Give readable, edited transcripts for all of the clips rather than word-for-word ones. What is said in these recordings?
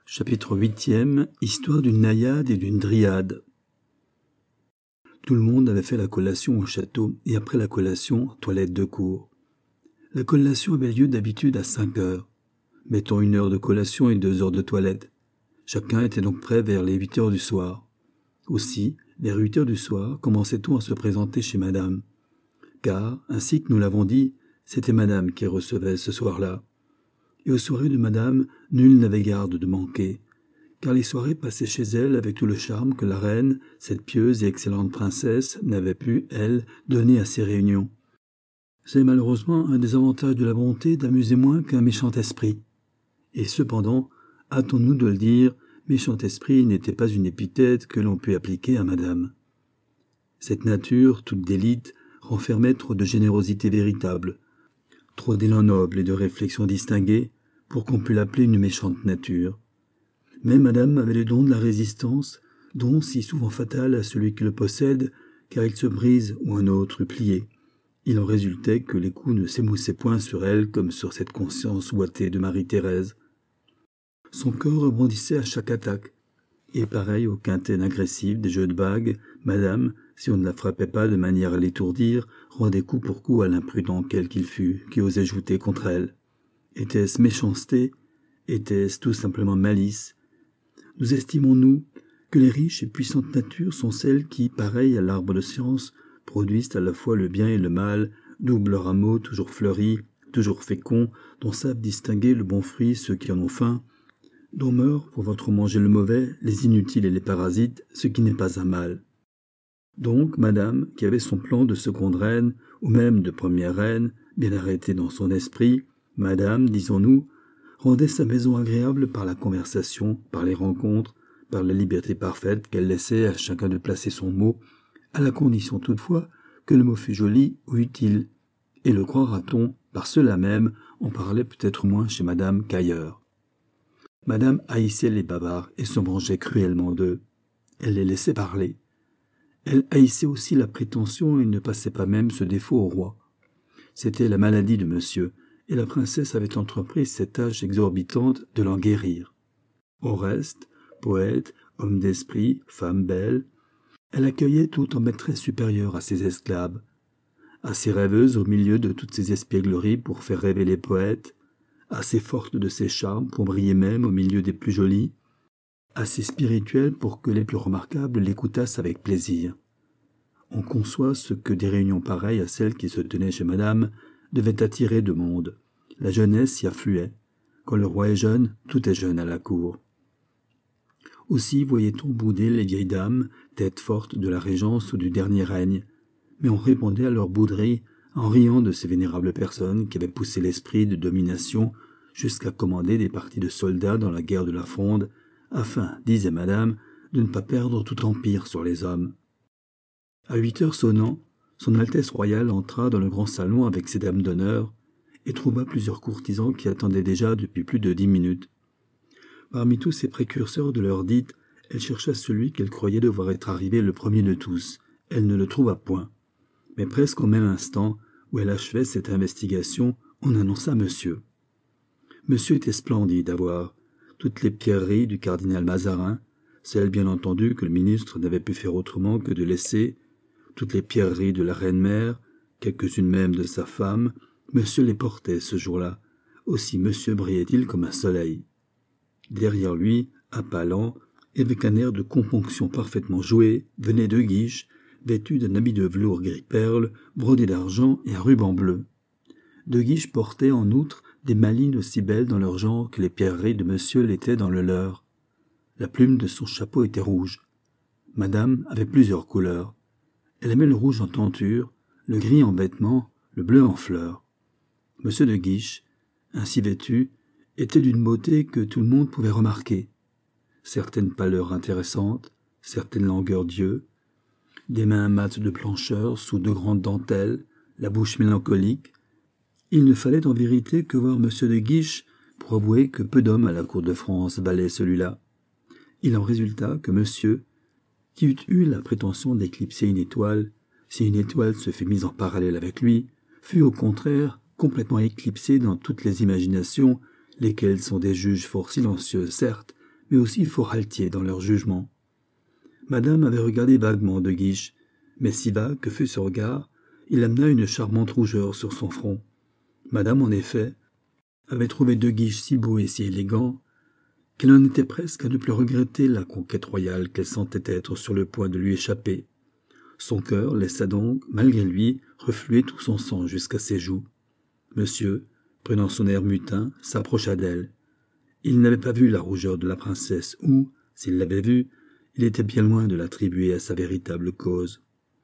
Chapitre 8e. Histoire d'une naïade et d'une dryade. Tout le monde avait fait la collation au château, et après la collation, toilette de cour. La collation avait lieu d'habitude à 5 heures. Mettons 1 heure de collation et 2 heures de toilette. Chacun était donc prêt vers les 8 heures du soir. Aussi, vers 8 heures du soir, commençait-on à se présenter chez madame. Car, ainsi que nous l'avons dit, c'était madame qui recevait ce soir-là. Et aux soirées de madame, nul n'avait garde de manquer, car les soirées passaient chez elle avec tout le charme que la reine, cette pieuse et excellente princesse, n'avait pu, elle, donner à ces réunions. C'est malheureusement un des avantages de la bonté d'amuser moins qu'un méchant esprit. Et cependant, hâtons-nous de le dire, méchant esprit n'était pas une épithète que l'on pût appliquer à madame. Cette nature, toute d'élite, renfermait trop de générosité véritable, trop d'élan noble et de réflexion distinguée, pour qu'on pût l'appeler une méchante nature. Mais madame avait le don de la résistance, don si souvent fatal à celui qui le possède, car il se brise où un autre eût plié. Il en résultait que les coups ne s'émoussaient point sur elle comme sur cette conscience ouatée de Marie-Thérèse. Son cœur rebondissait à chaque attaque, et pareil au quintet agressif des jeux de bagues, madame, si on ne la frappait pas de manière à l'étourdir, rendait coup pour coup à l'imprudent quel qu'il fût, qui osait jouter contre elle. Était-ce méchanceté? Était-ce tout simplement malice? Nous estimons-nous que les riches et puissantes natures sont celles qui, pareilles à l'arbre de science, produisent à la fois le bien et le mal, double rameau toujours fleuri, toujours fécond, dont savent distinguer le bon fruit ceux qui en ont faim, dont meurent pour votre manger le mauvais, les inutiles et les parasites, ce qui n'est pas un mal. Donc, madame, qui avait son plan de seconde reine, ou même de première reine, bien arrêté dans son esprit, madame, disons-nous, rendait sa maison agréable par la conversation, par les rencontres, par la liberté parfaite qu'elle laissait à chacun de placer son mot, à la condition toutefois que le mot fût joli ou utile. Et le croira-t-on, par cela même, on parlait peut-être moins chez madame qu'ailleurs. Madame haïssait les bavards et se vengeait cruellement d'eux. Elle les laissait parler. Elle haïssait aussi la prétention et ne passait pas même ce défaut au roi. C'était la maladie de monsieur, et la princesse avait entrepris cette tâche exorbitante de l'en guérir. Au reste, poète, homme d'esprit, femme belle, elle accueillait tout en maîtresse supérieure à ses esclaves, assez rêveuse au milieu de toutes ses espiègleries pour faire rêver les poètes, assez forte de ses charmes pour briller même au milieu des plus jolis, assez spirituelle pour que les plus remarquables l'écoutassent avec plaisir. On conçoit ce que des réunions pareilles à celles qui se tenaient chez madame devaient attirer de monde. La jeunesse y affluait. Quand le roi est jeune, tout est jeune à la cour. Aussi voyait-on bouder les vieilles dames, têtes fortes de la régence ou du dernier règne, mais on répondait à leur bouderie en riant de ces vénérables personnes qui avaient poussé l'esprit de domination jusqu'à commander des parties de soldats dans la guerre de la Fronde, afin, disait madame, de ne pas perdre tout empire sur les hommes. À 8 heures sonnant, son Altesse royale entra dans le grand salon avec ses dames d'honneur et trouva plusieurs courtisans qui attendaient déjà depuis plus de 10 minutes. Parmi tous ces précurseurs de l'heure dite, elle chercha celui qu'elle croyait devoir être arrivé le premier de tous. Elle ne le trouva point. Mais presque au même instant où elle achevait cette investigation, on annonça monsieur. Monsieur était splendide à voir. Toutes les pierreries du cardinal Mazarin, celles bien entendu que le ministre n'avait pu faire autrement que de laisser, toutes les pierreries de la reine-mère, quelques-unes même de sa femme, monsieur les portait ce jour-là. Aussi monsieur brillait-il comme un soleil. Derrière lui, à pas lents, et avec un air de componction parfaitement joué, venait De Guiche, vêtu d'un habit de velours gris-perle, brodé d'argent et à ruban bleu. De Guiche portait en outre des malines aussi belles dans leur genre que les pierreries de monsieur l'étaient dans le leur. La plume de son chapeau était rouge. Madame avait plusieurs couleurs. Elle aimait le rouge en tenture, le gris en vêtements, le bleu en fleurs. Monsieur de Guiche, ainsi vêtu, était d'une beauté que tout le monde pouvait remarquer. Certaines pâleurs intéressantes, certaines langueurs d'yeux, des mains mates de blancheur sous de grandes dentelles, la bouche mélancolique. Il ne fallait en vérité que voir monsieur de Guiche pour avouer que peu d'hommes à la cour de France valaient celui-là. Il en résulta que monsieur, qui eût eu la prétention d'éclipser une étoile, si une étoile se fut mise en parallèle avec lui, fut au contraire complètement éclipsé dans toutes les imaginations, lesquelles sont des juges fort silencieux, certes, mais aussi fort altiers dans leur jugement. Madame avait regardé vaguement De Guiche, mais si vague que fut ce regard, il amena une charmante rougeur sur son front. Madame, en effet, avait trouvé De Guiche si beau et si élégant qu'elle en était presque à ne plus regretter la conquête royale qu'elle sentait être sur le point de lui échapper. Son cœur laissa donc, malgré lui, refluer tout son sang jusqu'à ses joues. Monsieur, prenant son air mutin, s'approcha d'elle. Il n'avait pas vu la rougeur de la princesse, ou, s'il l'avait vue, il était bien loin de l'attribuer à sa véritable cause.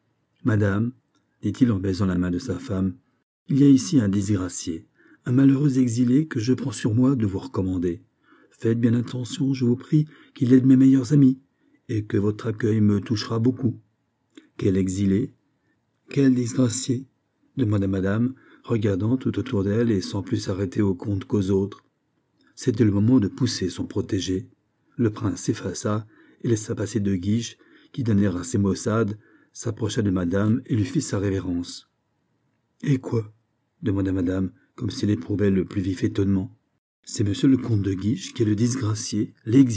« Madame, dit-il en baisant la main de sa femme, il y a ici un disgracié, un malheureux exilé que je prends sur moi de vous recommander. Faites bien attention, je vous prie, qu'il est de mes meilleurs amis, et que votre accueil me touchera beaucoup. »« Quel exilé? Quel disgracié ?» demanda madame, regardant tout autour d'elle et sans plus s'arrêter au comte qu'aux autres. C'était le moment de pousser son protégé. Le prince s'effaça et laissa passer De Guiche, qui d'un air assez maussade, s'approcha de madame et lui fit sa révérence. « Et quoi ?» demanda madame, comme s'il éprouvait le plus vif étonnement. « C'est monsieur le comte de Guiche qui est le disgracié, l'exilé ?»«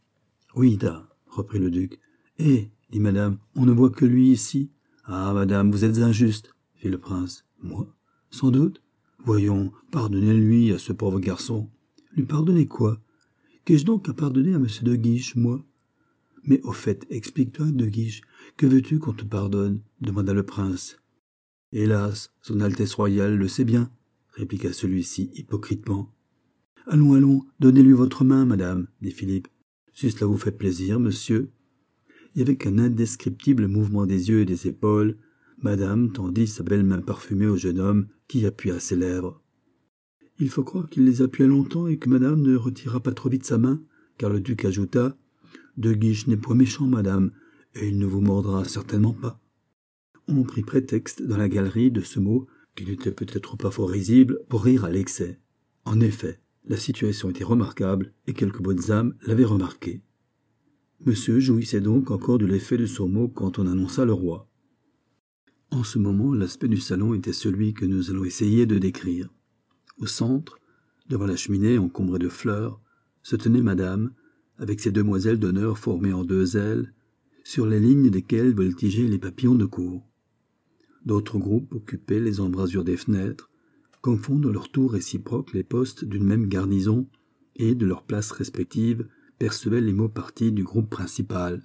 Oui, da, reprit le duc. « Eh, dit madame, on ne voit que lui ici. »« Ah, madame, vous êtes injuste, fit le prince. « Moi, sans doute. Voyons, pardonnez-lui à ce pauvre garçon. »« Lui pardonner quoi? Qu'ai-je donc à pardonner à monsieur de Guiche, moi ?»« Mais au fait, explique-toi, De Guiche, que veux-tu qu'on te pardonne ?» demanda le prince. « Hélas, son Altesse royale le sait bien, » répliqua celui-ci hypocritement. « Allons, allons, donnez-lui votre main, madame, dit Philippe. « Si cela vous fait plaisir, monsieur. » Et avec un indescriptible mouvement des yeux et des épaules, madame tendit sa belle main parfumée au jeune homme qui appuya ses lèvres. Il faut croire qu'il les appuya longtemps et que madame ne retira pas trop vite sa main, car le duc ajouta « De Guiche n'est point méchant, madame, et il ne vous mordra certainement pas. » On prit prétexte dans la galerie de ce mot, qui n'était peut-être pas fort risible, pour rire à l'excès. En effet, la situation était remarquable, et quelques bonnes âmes l'avaient remarqué. Monsieur jouissait donc encore de l'effet de son mot quand on annonça le roi. En ce moment, l'aspect du salon était celui que nous allons essayer de décrire. Au centre, devant la cheminée encombrée de fleurs, se tenait madame, avec ses demoiselles d'honneur formées en deux ailes, sur les lignes desquelles voltigeaient les papillons de cour. D'autres groupes occupaient les embrasures des fenêtres, confondent à leur tour réciproque les postes d'une même garnison et, de leurs places respectives, percevaient les mots partis du groupe principal.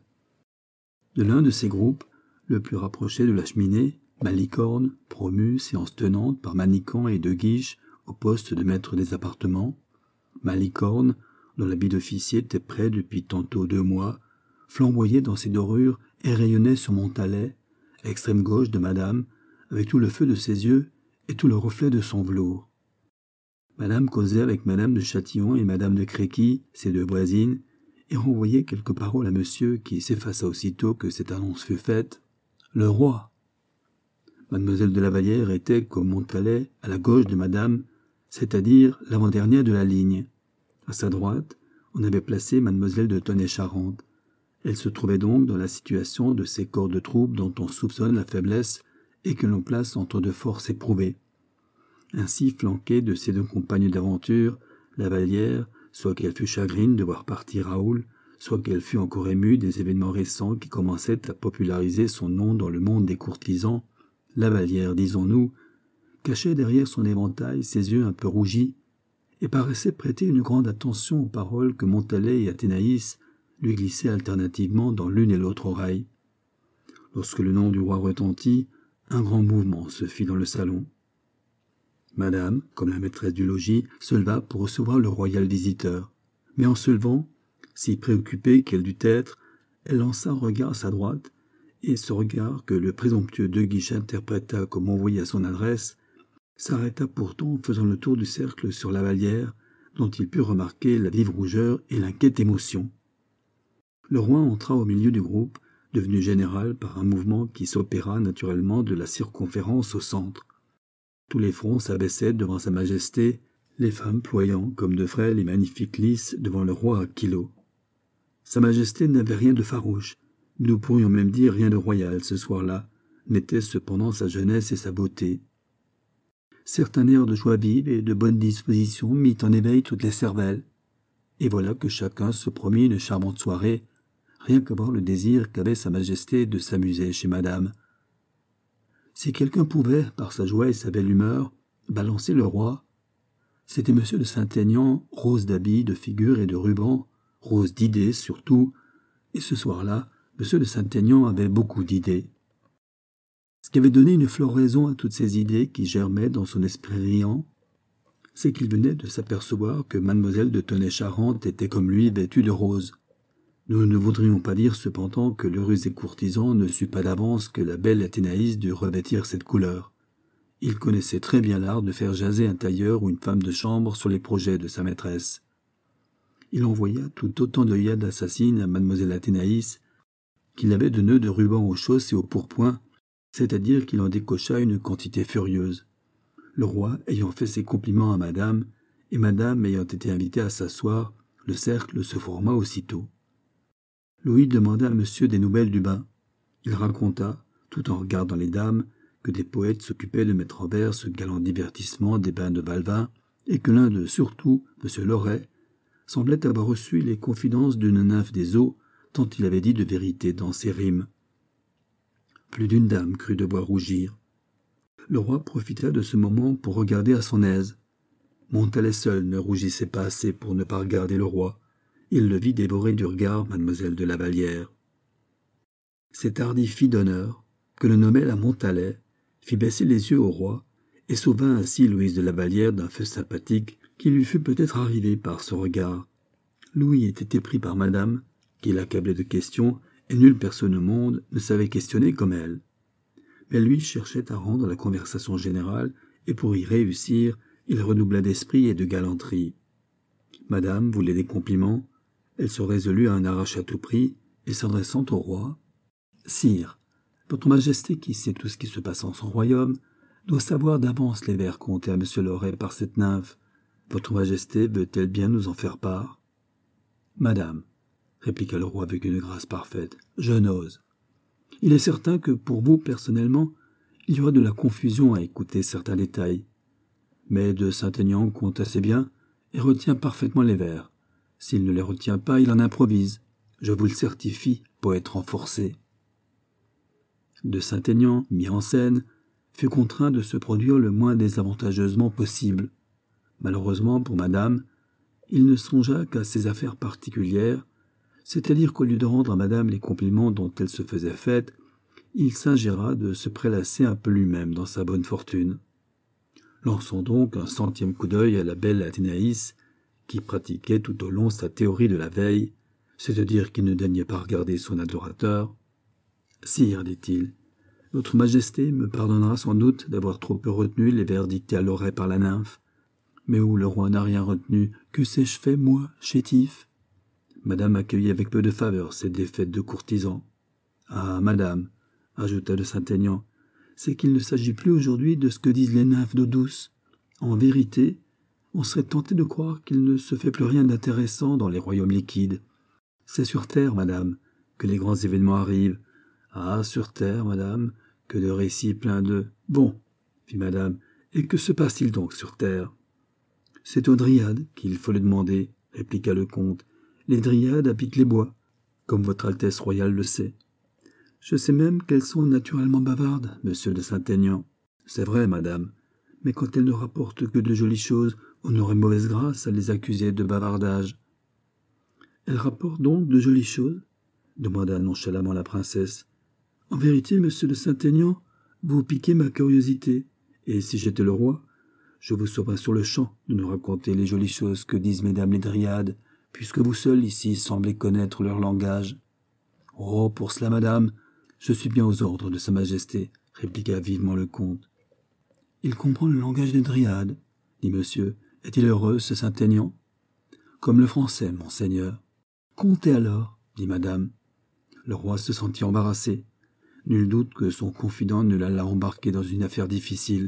De l'un de ces groupes, le plus rapproché de la cheminée, Malicorne, promu, séance tenante par Manicamp et De Guiche au poste de maître des appartements, Malicorne, dont l'habit d'officier était prêt depuis tantôt 2 mois, flamboyait dans ses dorures et rayonnait sur Montalet, extrême gauche de madame, avec tout le feu de ses yeux et tout le reflet de son velours. Madame causait avec madame de Châtillon et madame de Créquy, ses 2 voisines, et renvoyait quelques paroles à monsieur qui s'effaça aussitôt que cette annonce fut faite. Le roi. Mademoiselle de la Vallière était, comme Montalet, à la gauche de madame, c'est-à-dire l'avant-dernière de la ligne. À sa droite, on avait placé mademoiselle de Tonnay-Charente. Elle se trouvait donc dans la situation de ces corps de troupes dont on soupçonne la faiblesse et que l'on place entre 2 forces éprouvées. Ainsi, flanquée de ses 2 compagnes d'aventure, la Vallière, soit qu'elle fût chagrine de voir partir Raoul, soit qu'elle fût encore émue des événements récents qui commençaient à populariser son nom dans le monde des courtisans, la Vallière, disons-nous, cachait derrière son éventail ses yeux un peu rougis et paraissait prêter une grande attention aux paroles que Montalet et Athénaïs lui glissaient alternativement dans l'une et l'autre oreille. Lorsque le nom du roi retentit, un grand mouvement se fit dans le salon. Madame, comme la maîtresse du logis, se leva pour recevoir le royal visiteur. Mais en se levant, si préoccupée qu'elle dut être, elle lança un regard à sa droite, et ce regard que le présomptueux De Guiche interpréta comme envoyé à son adresse, s'arrêta pourtant en faisant le tour du cercle sur la Vallière, dont il put remarquer la vive rougeur et l'inquiète émotion. Le roi entra au milieu du groupe, devenu général par un mouvement qui s'opéra naturellement de la circonférence au centre. Tous les fronts s'abaissaient devant sa majesté, les femmes ployant comme de frêles et magnifiques lys devant le roi Aquilo. Sa majesté n'avait rien de farouche, nous pourrions même dire rien de royal ce soir-là, n'était cependant sa jeunesse et sa beauté. Certain air de joie vive et de bonne disposition mit en éveil toutes les cervelles. et voilà que chacun se promit une charmante soirée, rien qu'à voir le désir qu'avait Sa Majesté de s'amuser chez madame. Si quelqu'un pouvait, par sa joie et sa belle humeur, balancer le roi, c'était M. de Saint-Aignan, rose d'habits, de figure et de rubans, rose d'idées surtout, et ce soir-là, M. de Saint-Aignan avait beaucoup d'idées. Ce qui avait donné une floraison à toutes ces idées qui germaient dans son esprit riant, c'est qu'il venait de s'apercevoir que mademoiselle de Tonnay-Charente était comme lui vêtue de rose. Nous ne voudrions pas dire cependant que le rusé courtisan ne sut pas d'avance que la belle Athénaïs dut revêtir cette couleur. Il connaissait très bien l'art de faire jaser un tailleur ou une femme de chambre sur les projets de sa maîtresse. Il envoya tout autant d'œillades assassines à mademoiselle Athénaïs qu'il avait de nœuds de ruban aux chausses et au pourpoint, c'est-à-dire qu'il en décocha une quantité furieuse. Le roi ayant fait ses compliments à madame, et madame ayant été invitée à s'asseoir, le cercle se forma aussitôt. Louis demanda à monsieur des nouvelles du bain. Il raconta, tout en regardant les dames, que des poètes s'occupaient de mettre en vers ce galant divertissement des bains de Valvin, et que l'un d'eux, surtout, monsieur Loret, semblait avoir reçu les confidences d'une nymphe des eaux, tant il avait dit de vérité dans ses rimes. Plus d'une dame crut devoir rougir. Le roi profita de ce moment pour regarder à son aise. Montalais seul ne rougissait pas assez pour ne pas regarder le roi. Il le vit dévorer du regard mademoiselle de la Vallière. Cette hardie fille d'honneur, que l'on nommait la Montalais, fit baisser les yeux au roi, et sauva ainsi Louise de la Vallière d'un feu sympathique qui lui fut peut-être arrivé par ce regard. Louis était épris par madame, qui l'accablait de questions, et nulle personne au monde ne savait questionner comme elle. Mais lui cherchait à rendre la conversation générale, et pour y réussir, il redoubla d'esprit et de galanterie. Madame voulait des compliments, elle se résolut à un arrache à tout prix, et s'adressant au roi, « Sire, votre Majesté, qui sait tout ce qui se passe en son royaume, doit savoir d'avance les vers contés à M. Loret par cette nymphe. Votre Majesté veut-elle bien nous en faire part ?»« Madame, » répliqua le roi avec une grâce parfaite, « je n'ose. Il est certain que pour vous, personnellement, il y aura de la confusion à écouter certains détails. Mais de Saint-Aignan compte assez bien et retient parfaitement les vers. S'il ne les retient pas, il en improvise. Je vous le certifie, poète renforcé. » De Saint-Aignan, mis en scène, fut contraint de se produire le moins désavantageusement possible. Malheureusement pour madame, il ne songea qu'à ses affaires particulières, c'est-à-dire qu'au lieu de rendre à madame les compliments dont elle se faisait faite, il s'ingéra de se prélasser un peu lui-même dans sa bonne fortune. Lançons donc un centième coup d'œil à la belle Athénaïs, qui pratiquait tout au long sa théorie de la veille, c'est-à-dire qu'il ne daignait pas regarder son adorateur. « Sire, dit-il, votre Majesté me pardonnera sans doute d'avoir trop peu retenu les vers dictés à l'oreille par la nymphe. Mais où le roi n'a rien retenu, que sais-je fait, moi, chétif ?» Madame accueillit avec peu de faveur cette défaite de courtisan. « Ah, madame, » ajouta de Saint-Aignan, « c'est qu'il ne s'agit plus aujourd'hui de ce que disent les nymphes d'eau douce. En vérité, on serait tenté de croire qu'il ne se fait plus rien d'intéressant dans les royaumes liquides. C'est sur terre, madame, que les grands événements arrivent. Ah, sur terre, madame, que de récits pleins de... »« Bon, fit madame, et que se passe-t-il donc sur terre ?»« C'est aux dryades qu'il faut le demander, » répliqua le comte. « Les dryades habitent les bois, comme votre Altesse royale le sait. Je sais même qu'elles sont naturellement bavardes, monsieur de Saint-Aignan. C'est vrai, madame, mais quand elles ne rapportent que de jolies choses, on aurait mauvaise grâce à les accuser de bavardage. »« Elles rapportent donc de jolies choses ?» demanda nonchalamment la princesse. « En vérité, monsieur de Saint-Aignan, vous piquez ma curiosité, et si j'étais le roi, je vous sauverais sur le champ de nous raconter les jolies choses que disent mesdames les dryades, puisque vous seul ici semblez connaître leur langage. »« Oh, pour cela, madame, je suis bien aux ordres de Sa Majesté, » répliqua vivement le comte. « Il comprend le langage des dryades, » dit monsieur. « Est-il heureux, ce Saint-Aignan ?»« Comme le français, monseigneur. »« Comptez alors, » dit madame. Le roi se sentit embarrassé. Nul doute que son confident ne l'alla embarquer dans une affaire difficile.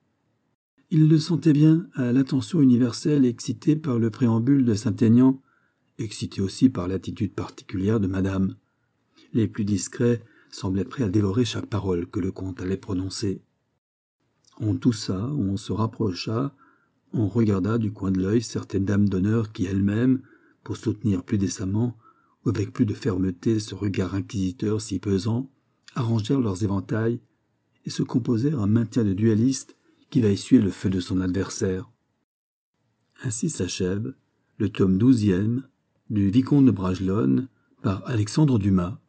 Il le sentait bien à l'attention universelle excitée par le préambule de Saint-Aignan, excité aussi par l'attitude particulière de madame. Les plus discrets semblaient prêts à dévorer chaque parole que le comte allait prononcer. On toussa, on se rapprocha, on regarda du coin de l'œil certaines dames d'honneur qui elles-mêmes, pour soutenir plus décemment ou avec plus de fermeté ce regard inquisiteur si pesant, arrangèrent leurs éventails et se composèrent un maintien de dualiste qui va essuyer le feu de son adversaire. Ainsi s'achève le tome 12e du Vicomte de Bragelonne par Alexandre Dumas.